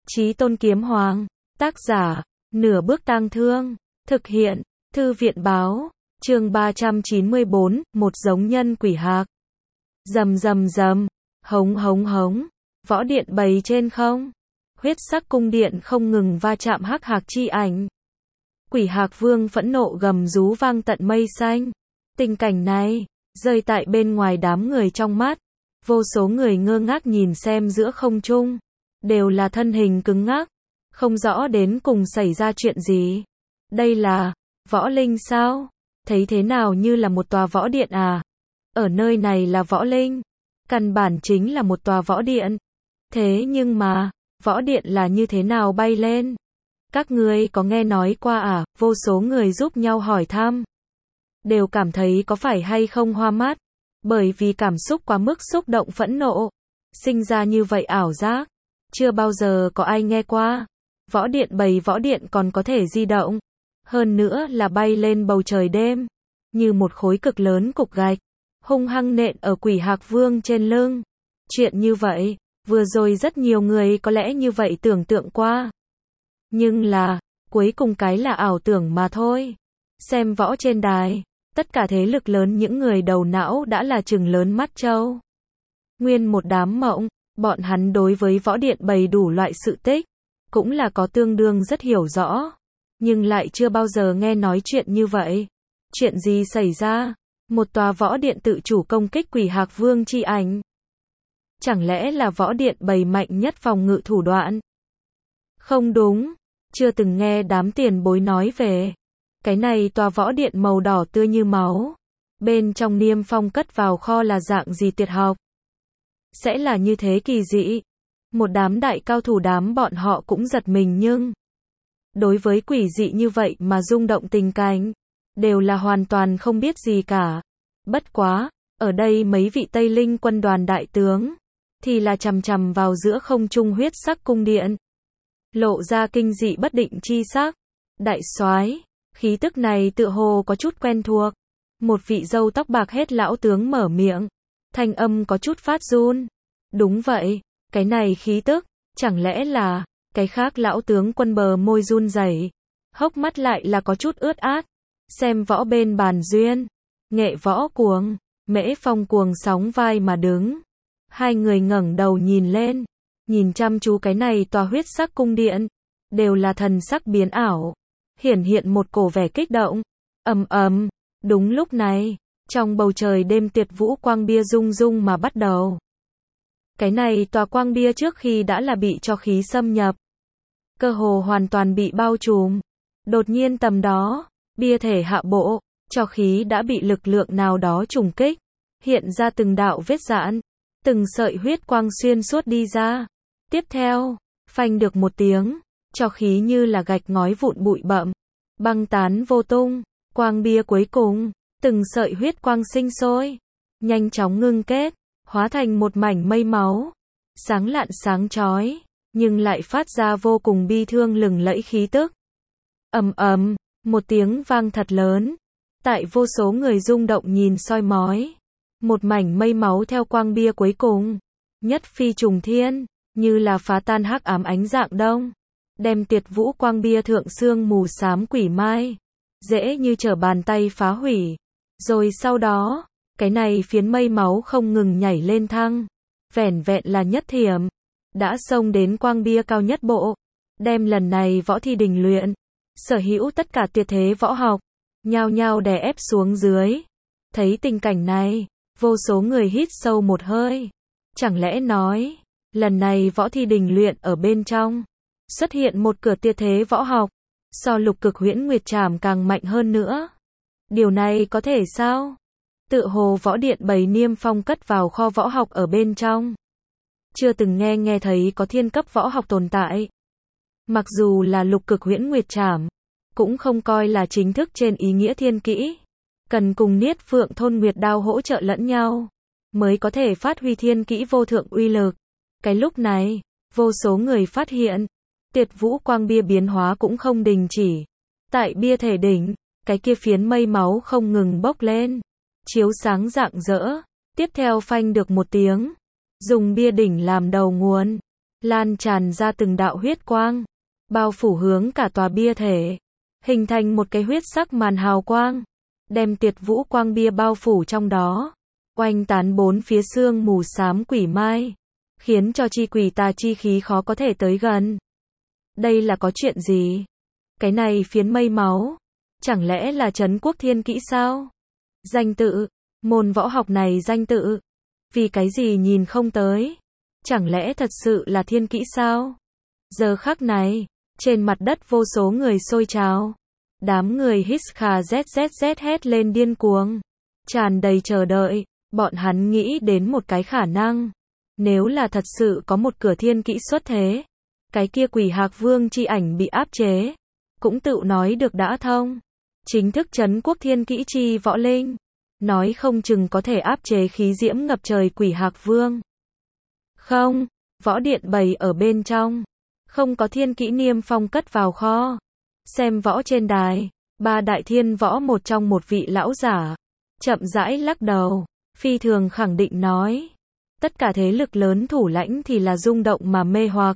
Chí Tôn Kiếm Hoàng. Tác giả, Nửa Bước Tang Thương. Thực hiện, Thư viện Báo. Chương 394, một giống nhân quỷ hạc. Rầm rầm rầm, hống hống hống. Võ điện bầy trên không. Huyết sắc cung điện không ngừng va chạm hắc hạc chi ảnh. Quỷ hạc vương phẫn nộ gầm rú vang tận mây xanh. Tình cảnh này, rơi tại bên ngoài đám người trong mắt. Vô số người ngơ ngác nhìn xem giữa không trung. Đều là thân hình cứng ngắc. Không rõ đến cùng xảy ra chuyện gì. Đây là võ linh sao? Thấy thế nào như là một tòa võ điện à? Ở nơi này là võ linh. Căn bản chính là một tòa võ điện. Thế nhưng mà, võ điện là như thế nào bay lên? Các ngươi có nghe nói qua à? Vô số người giúp nhau hỏi thăm. Đều cảm thấy có phải hay không hoa mắt. Bởi vì cảm xúc quá mức xúc động phẫn nộ. Sinh ra như vậy ảo giác. Chưa bao giờ có ai nghe qua. Võ điện bầy võ điện còn có thể di động. Hơn nữa là bay lên bầu trời đêm. Như một khối cực lớn cục gạch. Hung hăng nện ở quỷ hạc vương trên lưng. Chuyện như vậy, vừa rồi rất nhiều người có lẽ như vậy tưởng tượng qua. Nhưng là, cuối cùng cái là ảo tưởng mà thôi. Xem võ trên đài, tất cả thế lực lớn những người đầu não đã là trừng lớn mắt trâu. Nguyên một đám mộng, bọn hắn đối với võ điện bày đủ loại sự tích, cũng là có tương đương rất hiểu rõ. Nhưng lại chưa bao giờ nghe nói chuyện như vậy. Chuyện gì xảy ra? Một tòa võ điện tự chủ công kích quỷ hạc vương chi ảnh. Chẳng lẽ là võ điện bày mạnh nhất phòng ngự thủ đoạn? Không đúng, chưa từng nghe đám tiền bối nói về. Cái này tòa võ điện màu đỏ tươi như máu. Bên trong niêm phong cất vào kho là dạng gì tuyệt học? Sẽ là như thế kỳ dị. Một đám đại cao thủ đám bọn họ cũng giật mình nhưng đối với quỷ dị như vậy mà rung động tình cảnh, đều là hoàn toàn không biết gì cả. Bất quá, ở đây mấy vị Tây Linh quân đoàn đại tướng, thì là chằm chằm vào giữa không trung huyết sắc cung điện. Lộ ra kinh dị bất định chi sắc. Đại soái, khí tức này tựa hồ có chút quen thuộc. Một vị râu tóc bạc hết lão tướng mở miệng. Thanh âm có chút phát run. Đúng vậy, cái này khí tức, chẳng lẽ là, cái khác lão tướng quân bờ môi run rẩy, hốc mắt lại là có chút ướt át. Xem võ bên bàn duyên, nghệ võ cuồng, Mễ Phong cuồng sóng vai mà đứng. Hai người ngẩng đầu nhìn lên, nhìn chăm chú cái này tòa huyết sắc cung điện, đều là thần sắc biến ảo, hiển hiện một cổ vẻ kích động. Ầm ầm, đúng lúc này, trong bầu trời đêm tiệt vũ quang bia rung rung mà bắt đầu. Cái này tòa quang bia trước khi đã là bị cho khí xâm nhập, cơ hồ hoàn toàn bị bao trùm. Đột nhiên tầm đó, bia thể hạ bộ, cho khí đã bị lực lượng nào đó trùng kích, hiện ra từng đạo vết rạn, từng sợi huyết quang xuyên suốt đi ra. Tiếp theo, phanh được một tiếng, cho khí như là gạch ngói vụn bụi bặm, băng tán vô tung. Quang bia cuối cùng, từng sợi huyết quang sinh sôi, nhanh chóng ngưng kết, hóa thành một mảnh mây máu, sáng lạn sáng chói, nhưng lại phát ra vô cùng bi thương lừng lẫy khí tức. Ầm ầm, một tiếng vang thật lớn, tại vô số người rung động nhìn soi mói, một mảnh mây máu theo quang bia cuối cùng, nhất phi trùng thiên, như là phá tan hắc ám ánh dạng đông, đem tiệt vũ quang bia thượng xương mù xám quỷ mai, dễ như trở bàn tay phá hủy. Rồi sau đó, cái này phiến mây máu không ngừng nhảy lên thăng, vẻn vẹn là nhất thiểm, đã xông đến quang bia cao nhất bộ, đem lần này võ thi đình luyện, sở hữu tất cả tuyệt thế võ học, nhao nhao đè ép xuống dưới. Thấy tình cảnh này, vô số người hít sâu một hơi. Chẳng lẽ nói, lần này võ thi đình luyện ở bên trong, xuất hiện một cửa tuyệt thế võ học, so lục cực huyễn nguyệt trảm càng mạnh hơn nữa. Điều này có thể sao? Tự hồ võ điện bầy niêm phong cất vào kho võ học ở bên trong. Chưa từng nghe thấy có thiên cấp võ học tồn tại. Mặc dù là lục cực huyễn nguyệt trảm, cũng không coi là chính thức trên ý nghĩa thiên kỹ. Cần cùng Niết Phượng Thôn Nguyệt Đao hỗ trợ lẫn nhau, mới có thể phát huy thiên kỹ vô thượng uy lực. Cái lúc này, vô số người phát hiện, tiệt vũ quang bia biến hóa cũng không đình chỉ. Tại bia thể đỉnh, cái kia phiến mây máu không ngừng bốc lên, chiếu sáng rạng rỡ. Tiếp theo phanh được một tiếng, dùng bia đỉnh làm đầu nguồn, lan tràn ra từng đạo huyết quang, bao phủ hướng cả tòa bia thể, hình thành một cái huyết sắc màn hào quang, đem Tuyệt Vũ Quang bia bao phủ trong đó, oanh tán bốn phía sương mù xám quỷ mai, khiến cho chi quỷ tà chi khí khó có thể tới gần. Đây là có chuyện gì? Cái này phiến mây máu, chẳng lẽ là Trấn Quốc Thiên Kỹ sao? Danh tự, môn võ học này danh tự, vì cái gì nhìn không tới? Chẳng lẽ thật sự là thiên kỹ sao? Giờ khắc này, trên mặt đất vô số người sôi trào. Đám người hít khà zzz hét lên điên cuồng. Tràn đầy chờ đợi, bọn hắn nghĩ đến một cái khả năng. Nếu là thật sự có một cửa thiên kỹ xuất thế, cái kia Quỷ Hạc Vương chi ảnh bị áp chế, cũng tự nói được đã thông. Chính thức Trấn Quốc Thiên Kỹ chi võ linh, nói không chừng có thể áp chế khí diễm ngập trời Quỷ Hạc Vương. Không, võ điện bày ở bên trong, không có thiên kỹ niêm phong cất vào kho. Xem võ trên đài, ba đại thiên võ một trong một vị lão giả, chậm rãi lắc đầu, phi thường khẳng định nói. Tất cả thế lực lớn thủ lãnh thì là rung động mà mê hoặc.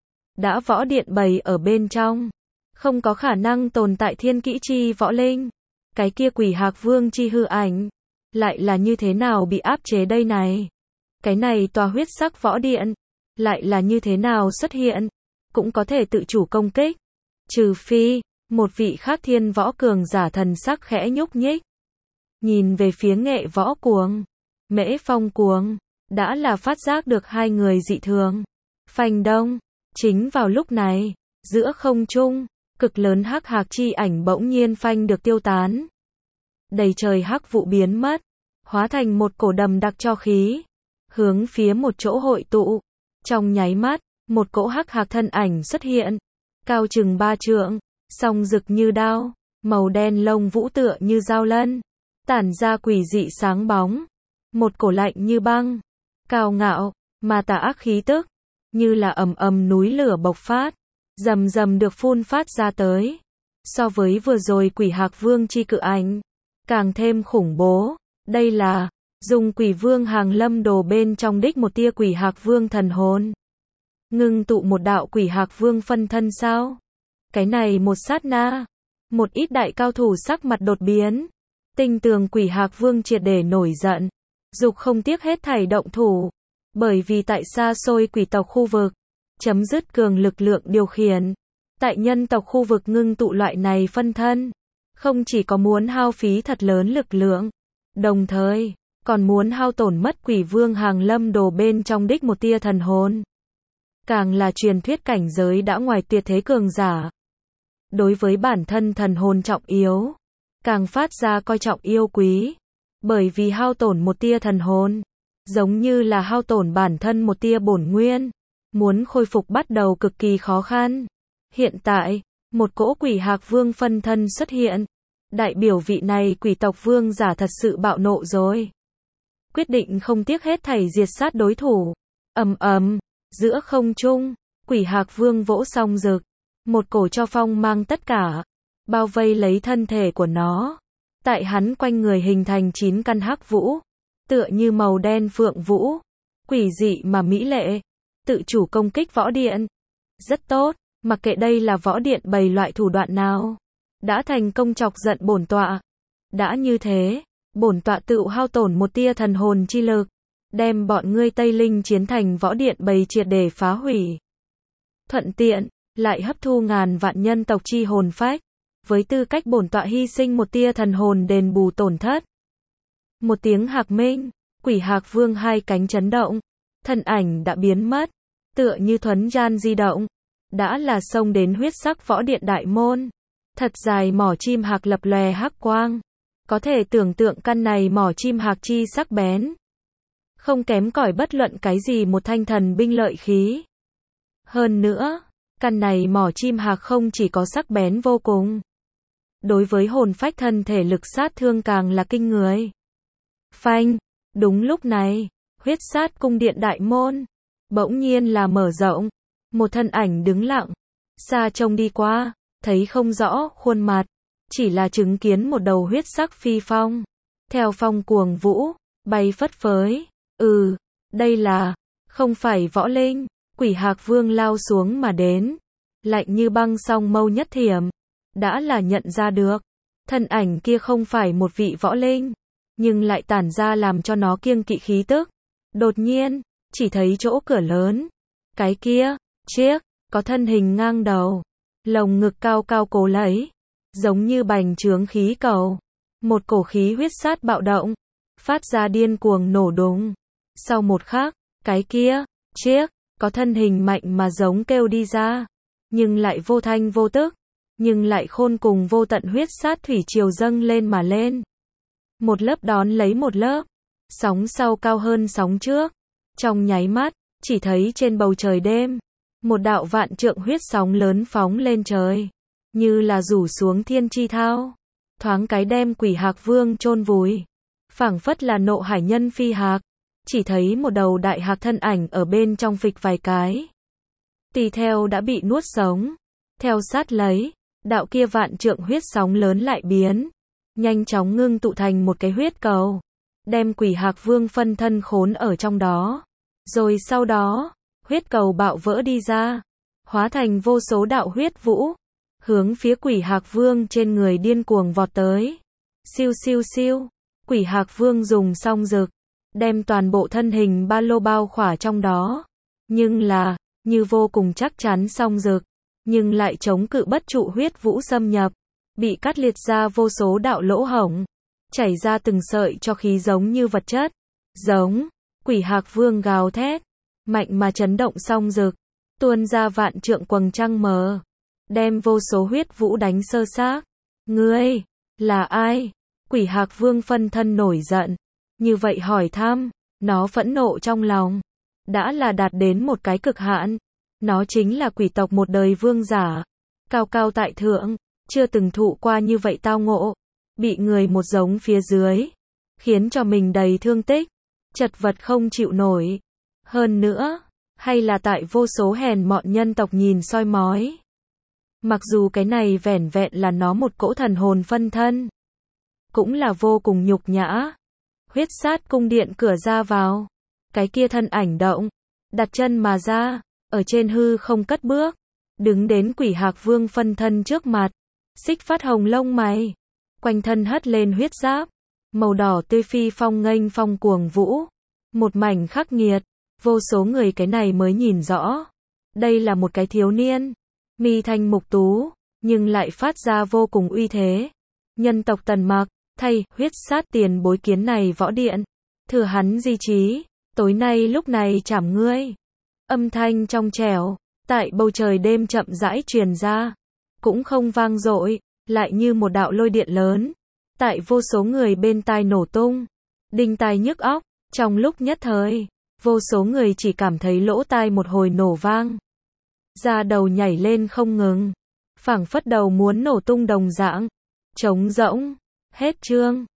Đã võ điện bày ở bên trong, không có khả năng tồn tại thiên kỹ chi võ linh. Cái kia Quỷ Hạc Vương chi hư ảnh, lại là như thế nào bị áp chế đây này? Cái này tòa huyết sắc võ điện, lại là như thế nào xuất hiện? Cũng có thể tự chủ công kích. Trừ phi, một vị khác thiên võ cường giả thần sắc khẽ nhúc nhích. Nhìn về phía Nghệ Võ Cuồng, Mễ Phong Cuồng, đã là phát giác được hai người dị thường. Phanh đông, chính vào lúc này, giữa không trung, cực lớn hắc hạc chi ảnh bỗng nhiên phanh được tiêu tán. Đầy trời hắc vụ biến mất, hóa thành một cổ đầm đặc cho khí, hướng phía một chỗ hội tụ. Trong nháy mắt, một cỗ hắc hạc thân ảnh xuất hiện, cao chừng 3 trượng, song rực như đao, màu đen lông vũ tựa như dao lân, tản ra quỷ dị sáng bóng. Một cổ lạnh như băng, cao ngạo, mà tà ác khí tức, như là ầm ầm núi lửa bộc phát, rầm rầm được phun phát ra tới. So với vừa rồi Quỷ Hạc Vương chi cự ảnh, càng thêm khủng bố. Đây là dùng Quỷ Vương Hàng Lâm Đồ bên trong đích một tia Quỷ Hạc Vương thần hồn, ngưng tụ một đạo Quỷ Hạc Vương phân thân sao? Cái này một sát na, một ít đại cao thủ sắc mặt đột biến, tinh tường Quỷ Hạc Vương triệt để nổi giận, dục không tiếc hết thảy động thủ, bởi vì tại xa xôi quỷ tộc khu vực, chấm dứt cường lực lượng điều khiển, tại nhân tộc khu vực ngưng tụ loại này phân thân, không chỉ có muốn hao phí thật lớn lực lượng, đồng thời còn muốn hao tổn mất Quỷ Vương Hàng Lâm Đồ bên trong đích một tia thần hồn. Càng là truyền thuyết cảnh giới đã ngoài tuyệt thế cường giả, đối với bản thân thần hồn trọng yếu, càng phát ra coi trọng yêu quý, bởi vì hao tổn một tia thần hồn, giống như là hao tổn bản thân một tia bổn nguyên, muốn khôi phục bắt đầu cực kỳ khó khăn. Hiện tại, một cỗ Quỷ Hạc Vương phân thân xuất hiện, đại biểu vị này quỷ tộc vương giả thật sự bạo nộ rồi. Quyết định không tiếc hết thảy diệt sát đối thủ. Ầm ầm, giữa không trung, Quỷ Hạc Vương vỗ song rực, một cổ cho phong mang tất cả, bao vây lấy thân thể của nó. Tại hắn quanh người hình thành 9 căn hắc vũ, tựa như màu đen phượng vũ, quỷ dị mà mỹ lệ, tự chủ công kích võ điện. Rất tốt, mặc kệ đây là võ điện bày loại thủ đoạn nào, đã thành công chọc giận bổn tọa. Đã như thế, bổn tọa tự hao tổn một tia thần hồn chi lực, đem bọn ngươi Tây Linh chiến thành võ điện bày triệt để phá hủy. Thuận tiện, lại hấp thu ngàn vạn nhân tộc chi hồn phách, với tư cách bổn tọa hy sinh một tia thần hồn đền bù tổn thất. Một tiếng hạc minh, Quỷ Hạc Vương hai cánh chấn động, thân ảnh đã biến mất, tựa như thuấn gian di động, đã là xông đến huyết sắc võ điện đại môn. Thật dài mỏ chim hạc lập lòe hắc quang, có thể tưởng tượng căn này mỏ chim hạc chi sắc bén, không kém cỏi bất luận cái gì một thanh thần binh lợi khí. Hơn nữa, căn này mỏ chim hạc không chỉ có sắc bén vô cùng, đối với hồn phách thân thể lực sát thương càng là kinh người. Phanh, đúng lúc này, huyết sát cung điện đại môn, bỗng nhiên là mở rộng, một thân ảnh đứng lặng, xa trông đi qua, thấy không rõ khuôn mặt, chỉ là chứng kiến một đầu huyết sắc phi phong, theo phong cuồng vũ, bay phất phới. Đây là, không phải võ linh, Quỷ Hạc Vương lao xuống mà đến, lạnh như băng song mâu nhất thiểm, đã là nhận ra được, thân ảnh kia không phải một vị võ linh, nhưng lại tản ra làm cho nó kiêng kỵ khí tức. Đột nhiên, chỉ thấy chỗ cửa lớn, cái kia, chiếc, có thân hình ngang đầu, lồng ngực cao cao cố lấy, giống như bành trướng khí cầu. Một cổ khí huyết sát bạo động, phát ra điên cuồng nổ đùng. Sau một khắc, cái kia, chiếc, có thân hình mạnh mà giống kêu đi ra, nhưng lại vô thanh vô tức, nhưng lại khôn cùng vô tận huyết sát thủy triều dâng lên mà lên. Một lớp đón lấy một lớp, sóng sau cao hơn sóng trước. Trong nháy mắt, chỉ thấy trên bầu trời đêm, một đạo vạn trượng huyết sóng lớn phóng lên trời, như là rủ xuống thiên chi thao, thoáng cái đem Quỷ Hạc Vương chôn vùi, phảng phất là nộ hải nhân phi hạc, chỉ thấy một đầu đại hạc thân ảnh ở bên trong phịch vài cái. Tỳ theo đã bị nuốt sống, theo sát lấy, đạo kia vạn trượng huyết sóng lớn lại biến, nhanh chóng ngưng tụ thành một cái huyết cầu, đem Quỷ Hạc Vương phân thân khốn ở trong đó. Rồi sau đó, huyết cầu bạo vỡ đi ra, hóa thành vô số đạo huyết vũ, hướng phía Quỷ Hạc Vương trên người điên cuồng vọt tới. Siêu siêu siêu, Quỷ Hạc Vương dùng song rực, đem toàn bộ thân hình ba lô bao khỏa trong đó. Nhưng là, như vô cùng chắc chắn song rực, nhưng lại chống cự bất trụ huyết vũ xâm nhập, bị cắt liệt ra vô số đạo lỗ hổng, chảy ra từng sợi cho khí giống như vật chất. Giống, Quỷ Hạc Vương gào thét, mạnh mà chấn động song rực, tuôn ra vạn trượng quầng trăng mờ, đem vô số huyết vũ đánh sơ xác. Ngươi, là ai? Quỷ Hạc Vương phân thân nổi giận, như vậy hỏi thăm, nó phẫn nộ trong lòng, đã là đạt đến một cái cực hạn. Nó chính là quỷ tộc một đời vương giả, cao cao tại thượng, chưa từng thụ qua như vậy tao ngộ, bị người một giống phía dưới, khiến cho mình đầy thương tích, chật vật không chịu nổi. Hơn nữa, hay là tại vô số hèn mọn nhân tộc nhìn soi mói. Mặc dù cái này vẻn vẹn là nó một cỗ thần hồn phân thân, cũng là vô cùng nhục nhã. Huyết sát cung điện cửa ra vào, cái kia thân ảnh động, đặt chân mà ra, ở trên hư không cất bước, đứng đến Quỷ Hạc Vương phân thân trước mặt, xích phát hồng lông mày, quanh thân hất lên huyết giáp, màu đỏ tươi phi phong nghênh phong cuồng vũ, một mảnh khắc nghiệt, vô số người cái này mới nhìn rõ, đây là một cái thiếu niên, mi thanh mục tú, nhưng lại phát ra vô cùng uy thế. Nhân tộc Tần Mặc, thay huyết sát tiền bối kiến này võ điện, thừa hắn di trí, tối nay lúc này chảm ngươi. Âm thanh trong trẻo, tại bầu trời đêm chậm rãi truyền ra, cũng không vang dội, lại như một đạo lôi điện lớn, tại vô số người bên tai nổ tung, đinh tai nhức óc. Trong lúc nhất thời, vô số người chỉ cảm thấy lỗ tai một hồi nổ vang, da đầu nhảy lên không ngừng, phảng phất đầu muốn nổ tung đồng dạng. Trống rỗng. Hết chương.